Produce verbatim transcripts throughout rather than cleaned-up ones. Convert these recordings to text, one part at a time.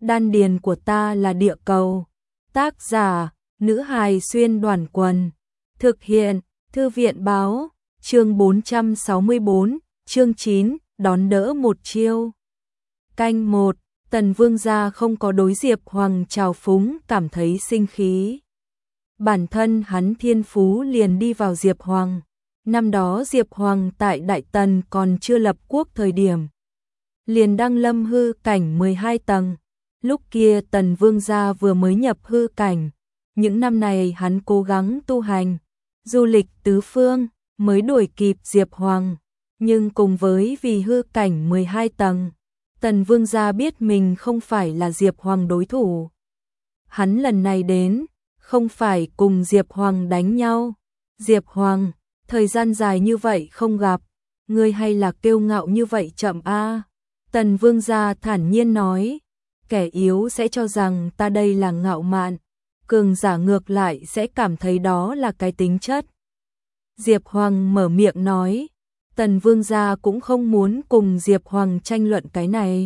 đan điền của ta là địa cầu. Tác giả, nữ hài xuyên đoàn quần. Thực hiện, thư viện báo, chương bốn trăm sáu mươi bốn, chương chín, đón đỡ một chiêu. Canh một, Tần Vương gia không có đối Diệp Hoàng trào phúng cảm thấy sinh khí. Bản thân hắn thiên phú liền đi vào Diệp Hoàng. Năm đó Diệp Hoàng tại Đại Tần còn chưa lập quốc thời điểm, liền đăng lâm hư cảnh mười hai tầng. Lúc kia Tần Vương gia vừa mới nhập hư cảnh. Những năm này hắn cố gắng tu hành, du lịch tứ phương, mới đuổi kịp Diệp Hoàng. Nhưng cùng với vì hư cảnh mười hai tầng, Tần Vương gia biết mình không phải là Diệp Hoàng đối thủ. Hắn lần này đến, không phải cùng Diệp Hoàng đánh nhau. Diệp Hoàng, thời gian dài như vậy không gặp, ngươi hay là kiêu ngạo như vậy chậm a. Tần Vương gia thản nhiên nói, kẻ yếu sẽ cho rằng ta đây là ngạo mạn, cường giả ngược lại sẽ cảm thấy đó là cái tính chất. Diệp Hoàng mở miệng nói, Tần Vương gia cũng không muốn cùng Diệp Hoàng tranh luận cái này.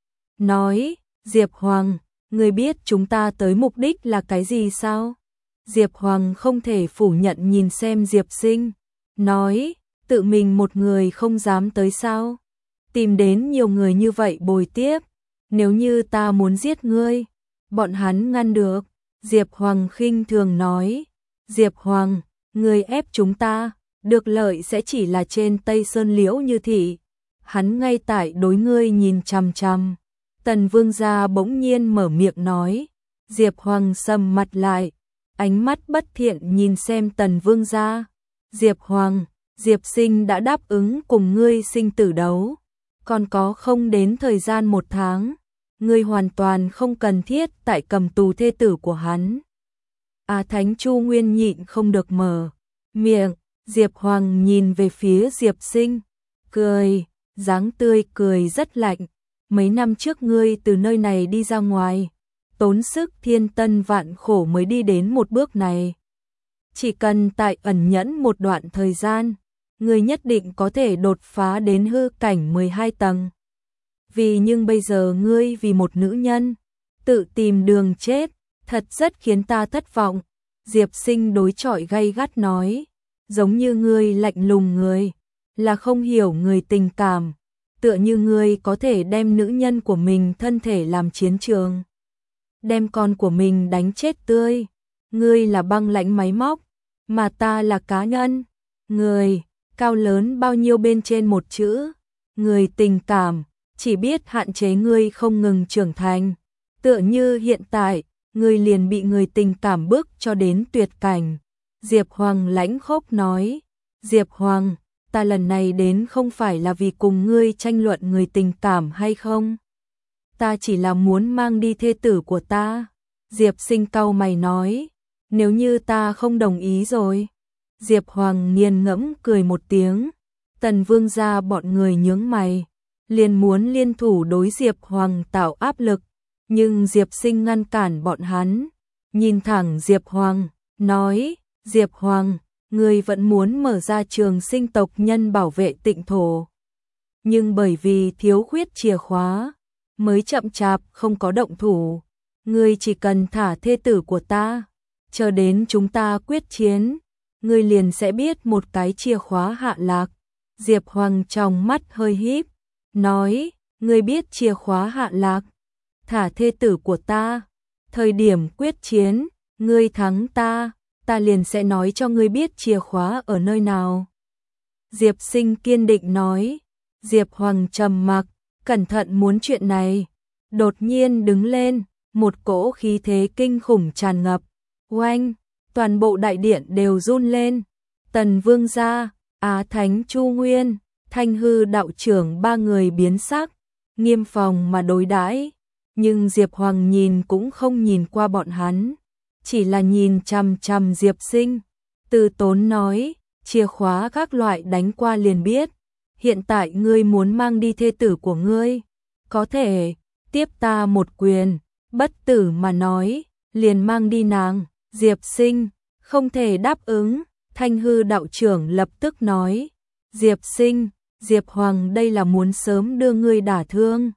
Nói, Diệp Hoàng, ngươi biết chúng ta tới mục đích là cái gì sao? Diệp Hoàng không thể phủ nhận nhìn xem Diệp Sinh, nói, tự mình một người không dám tới sao? Tìm đến nhiều người như vậy bồi tiếp, nếu như ta muốn giết ngươi, bọn hắn ngăn được. Diệp Hoàng khinh thường nói, Diệp Hoàng, ngươi ép chúng ta, được lợi sẽ chỉ là trên Tây Sơn Liễu Như Thị. Hắn ngay tại đối ngươi nhìn chằm chằm. Tần Vương gia bỗng nhiên mở miệng nói, Diệp Hoàng sầm mặt lại, ánh mắt bất thiện nhìn xem Tần Vương gia. Diệp Hoàng, Diệp Sinh đã đáp ứng cùng ngươi sinh tử đấu, còn có không đến thời gian một tháng, ngươi hoàn toàn không cần thiết tại cầm tù thê tử của hắn. À Thánh Chu Nguyên nhịn không được mở miệng. Diệp Hoàng nhìn về phía Diệp Sinh, cười, dáng tươi cười rất lạnh. Mấy năm trước ngươi từ nơi này đi ra ngoài, tốn sức thiên tân vạn khổ mới đi đến một bước này. Chỉ cần tại ẩn nhẫn một đoạn thời gian, ngươi nhất định có thể đột phá đến hư cảnh mười hai tầng. Vì nhưng bây giờ ngươi vì một nữ nhân, tự tìm đường chết, thật rất khiến ta thất vọng. Diệp Sinh đối chọi gay gắt nói, giống như ngươi lạnh lùng người, là không hiểu người tình cảm, tựa như ngươi có thể đem nữ nhân của mình thân thể làm chiến trường, đem con của mình đánh chết tươi. Ngươi là băng lãnh máy móc, mà ta là cá nhân. Người, cao lớn bao nhiêu bên trên một chữ, người tình cảm, chỉ biết hạn chế ngươi không ngừng trưởng thành. Tựa như hiện tại, ngươi liền bị người tình cảm bức cho đến tuyệt cảnh. Diệp Hoàng lãnh khốc nói, Diệp Hoàng, ta lần này đến không phải là vì cùng ngươi tranh luận người tình cảm hay không. Ta chỉ là muốn mang đi thê tử của ta. Diệp Sinh cau mày nói, nếu như ta không đồng ý rồi. Diệp Hoàng nghiền ngẫm cười một tiếng. Tần Vương gia bọn người nhướng mày, liền muốn liên thủ đối Diệp Hoàng tạo áp lực, nhưng Diệp Sinh ngăn cản bọn hắn, nhìn thẳng Diệp Hoàng, nói, Diệp Hoàng, ngươi vẫn muốn mở ra trường sinh tộc nhân bảo vệ tịnh thổ. Nhưng bởi vì thiếu khuyết chìa khóa, mới chậm chạp không có động thủ. Ngươi chỉ cần thả thê tử của ta, chờ đến chúng ta quyết chiến, ngươi liền sẽ biết một cái chìa khóa hạ lạc. Diệp Hoàng trong mắt hơi híp, nói, ngươi biết chìa khóa hạ lạc, thả thê tử của ta, thời điểm quyết chiến, ngươi thắng ta, ta liền sẽ nói cho ngươi biết chìa khóa ở nơi nào. Diệp Sinh kiên định nói. Diệp Hoàng trầm mặc, cẩn thận muốn chuyện này, đột nhiên đứng lên, một cỗ khí thế kinh khủng tràn ngập, oanh, toàn bộ đại điện đều run lên. Tần Vương gia, Á Thánh Chu Nguyên, Thanh Hư đạo trưởng ba người biến sắc, nghiêm phòng mà đối đãi, nhưng Diệp Hoàng nhìn cũng không nhìn qua bọn hắn, chỉ là nhìn chằm chằm Diệp Sinh, từ tốn nói, chìa khóa các loại đánh qua liền biết, hiện tại ngươi muốn mang đi thê tử của ngươi, có thể tiếp ta một quyền, bất tử mà nói, liền mang đi nàng. Diệp Sinh không thể đáp ứng. Thanh Hư đạo trưởng lập tức nói, Diệp Sinh, Diệp Hoàng đây là muốn sớm đưa ngươi đả thương.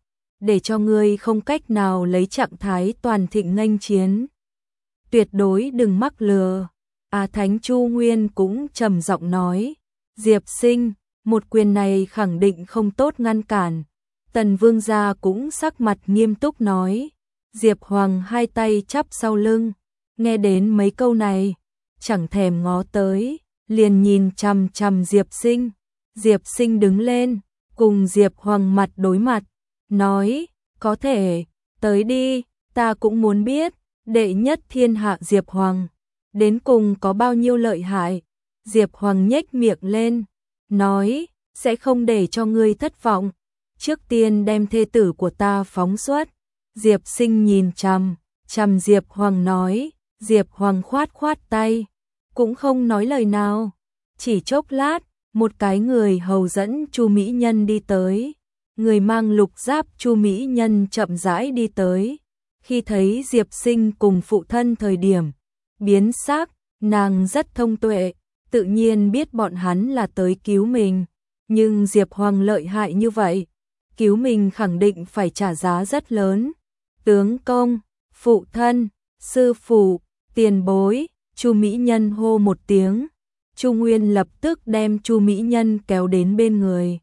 để cho ngươi không cách nào lấy trạng thái toàn thịnh nghênh chiến. Tuyệt đối đừng mắc lừa. A Thánh Chu Nguyên cũng trầm giọng nói, Diệp Sinh, một quyền này khẳng định không tốt ngăn cản. Tần Vương gia cũng sắc mặt nghiêm túc nói. Diệp Hoàng hai tay chắp sau lưng, nghe đến mấy câu này, chẳng thèm ngó tới, liền nhìn chằm chằm Diệp Sinh. Diệp Sinh đứng lên, cùng Diệp Hoàng mặt đối mặt, nói, có thể, tới đi, ta cũng muốn biết, đệ nhất thiên hạ Diệp Hoàng, đến cùng có bao nhiêu lợi hại. Diệp Hoàng nhếch miệng lên, nói, sẽ không để cho ngươi thất vọng, trước tiên đem thê tử của ta phóng xuất. Diệp Sinh nhìn chằm, chằm Diệp Hoàng nói, Diệp Hoàng khoát khoát tay, cũng không nói lời nào. Chỉ chốc lát, một cái người hầu dẫn Chu Mỹ Nhân đi tới. Người mang lục giáp Chu Mỹ Nhân chậm rãi đi tới. Khi thấy Diệp Sinh cùng phụ thân thời điểm biến sắc, nàng rất thông tuệ, tự nhiên biết bọn hắn là tới cứu mình. Nhưng Diệp Hoàng lợi hại như vậy, cứu mình khẳng định phải trả giá rất lớn. Tướng công, phụ thân, sư phụ, tiền bối, Chu Mỹ Nhân hô một tiếng. Chu Nguyên lập tức đem Chu Mỹ Nhân kéo đến bên người.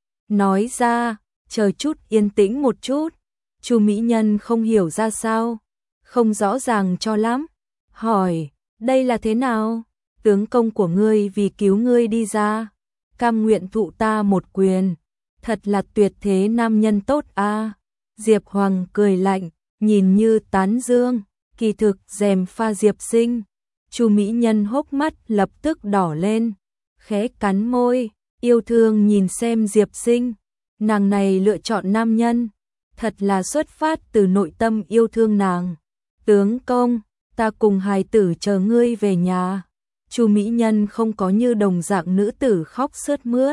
Nói ra, chờ chút yên tĩnh một chút. Chu Mỹ Nhân không hiểu ra sao, không rõ ràng cho lắm. Hỏi, đây là thế nào? Tướng công của ngươi vì cứu ngươi đi ra, cam nguyện thụ ta một quyền. Thật là tuyệt thế nam nhân tốt a. À. Diệp Hoàng cười lạnh, nhìn như tán dương, kỳ thực dèm pha Diệp Sinh. Chu Mỹ Nhân hốc mắt lập tức đỏ lên, khẽ cắn môi, yêu thương nhìn xem Diệp Sinh. Nàng này lựa chọn nam nhân, thật là xuất phát từ nội tâm yêu thương nàng. Tướng công, ta cùng hài tử chờ ngươi về nhà. Chu Mỹ Nhân không có như đồng dạng nữ tử khóc sướt mướt.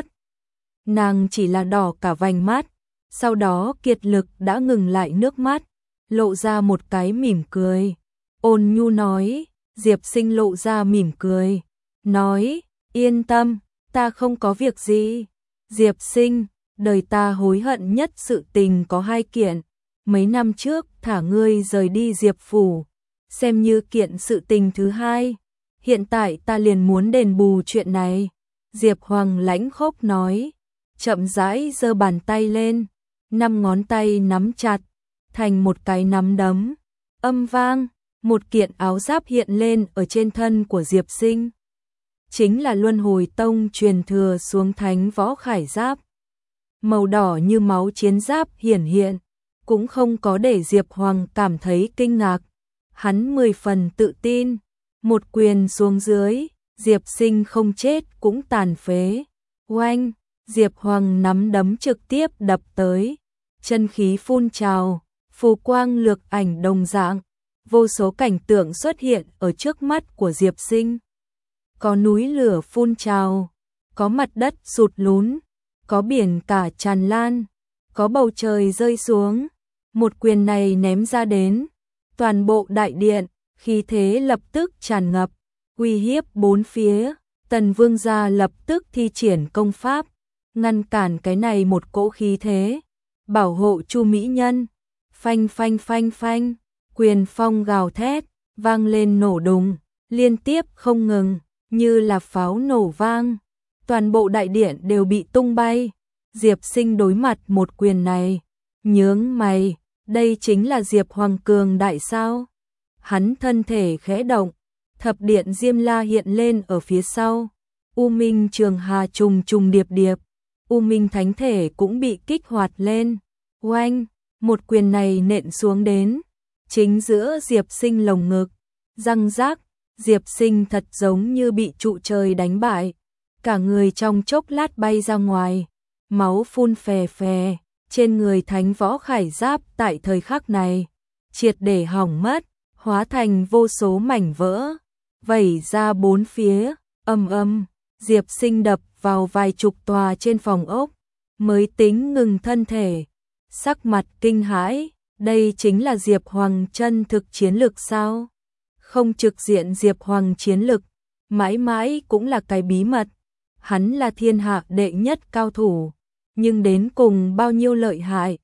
Nàng chỉ là đỏ cả vành mắt, sau đó kiệt lực đã ngừng lại nước mắt, lộ ra một cái mỉm cười. Ôn nhu nói, Diệp Sinh lộ ra mỉm cười, nói, yên tâm, ta không có việc gì. Diệp Sinh, đời ta hối hận nhất sự tình có hai kiện. Mấy năm trước thả ngươi rời đi Diệp Phủ, xem như kiện sự tình thứ hai. Hiện tại ta liền muốn đền bù chuyện này. Diệp Hoàng lãnh khốc nói, chậm rãi giơ bàn tay lên, năm ngón tay nắm chặt, thành một cái nắm đấm. Âm vang, một kiện áo giáp hiện lên ở trên thân của Diệp Sinh. Chính là Luân Hồi Tông truyền thừa xuống Thánh Võ Khải Giáp. Màu đỏ như máu chiến giáp hiển hiện, cũng không có để Diệp Hoàng cảm thấy kinh ngạc. Hắn mười phần tự tin, một quyền xuống dưới, Diệp Sinh không chết cũng tàn phế. Oanh, Diệp Hoàng nắm đấm trực tiếp đập tới, chân khí phun trào, phù quang lược ảnh đồng dạng, vô số cảnh tượng xuất hiện ở trước mắt của Diệp Sinh. Có núi lửa phun trào, có mặt đất sụt lún, có biển cả tràn lan, có bầu trời rơi xuống. Một quyền này ném ra đến, toàn bộ đại điện, khí thế lập tức tràn ngập, uy hiếp bốn phía. Tần Vương gia lập tức thi triển công pháp, ngăn cản cái này một cỗ khí thế, bảo hộ Chu Mỹ Nhân. Phanh phanh phanh phanh, quyền phong gào thét, vang lên nổ đùng, liên tiếp không ngừng, như là pháo nổ vang. Toàn bộ đại điện đều bị tung bay. Diệp Sinh đối mặt một quyền này, nhướng mày, đây chính là Diệp Hoàng cường đại sao? Hắn thân thể khẽ động, thập điện Diêm La hiện lên ở phía sau. U Minh Trường Hà trùng trùng điệp điệp, U Minh Thánh thể cũng bị kích hoạt lên. Oanh, một quyền này nện xuống đến, chính giữa Diệp Sinh lồng ngực, răng rác. Diệp Sinh thật giống như bị trụ trời đánh bại, cả người trong chốc lát bay ra ngoài, máu phun phè phè, trên người Thánh Võ Khải Giáp tại thời khắc này triệt để hỏng mất, hóa thành vô số mảnh vỡ, vẩy ra bốn phía. Âm âm, Diệp Sinh đập vào vài chục tòa trên phòng ốc, mới tính ngừng thân thể, sắc mặt kinh hãi, đây chính là Diệp Hoàng chân thực chiến lực sao? Không trực diện Diệp Hoàng chiến lực, mãi mãi cũng là cái bí mật. Hắn là thiên hạ đệ nhất cao thủ, nhưng đến cùng bao nhiêu lợi hại,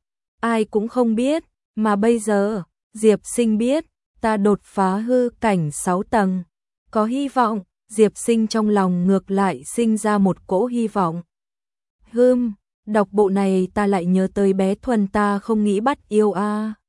ai cũng không biết, mà bây giờ, Diệp Sinh biết, ta đột phá hư cảnh sáu tầng, có hy vọng, Diệp Sinh trong lòng ngược lại sinh ra một cỗ hy vọng. Hừm, đọc bộ này ta lại nhớ tới bé Thuần ta không nghĩ bắt yêu a.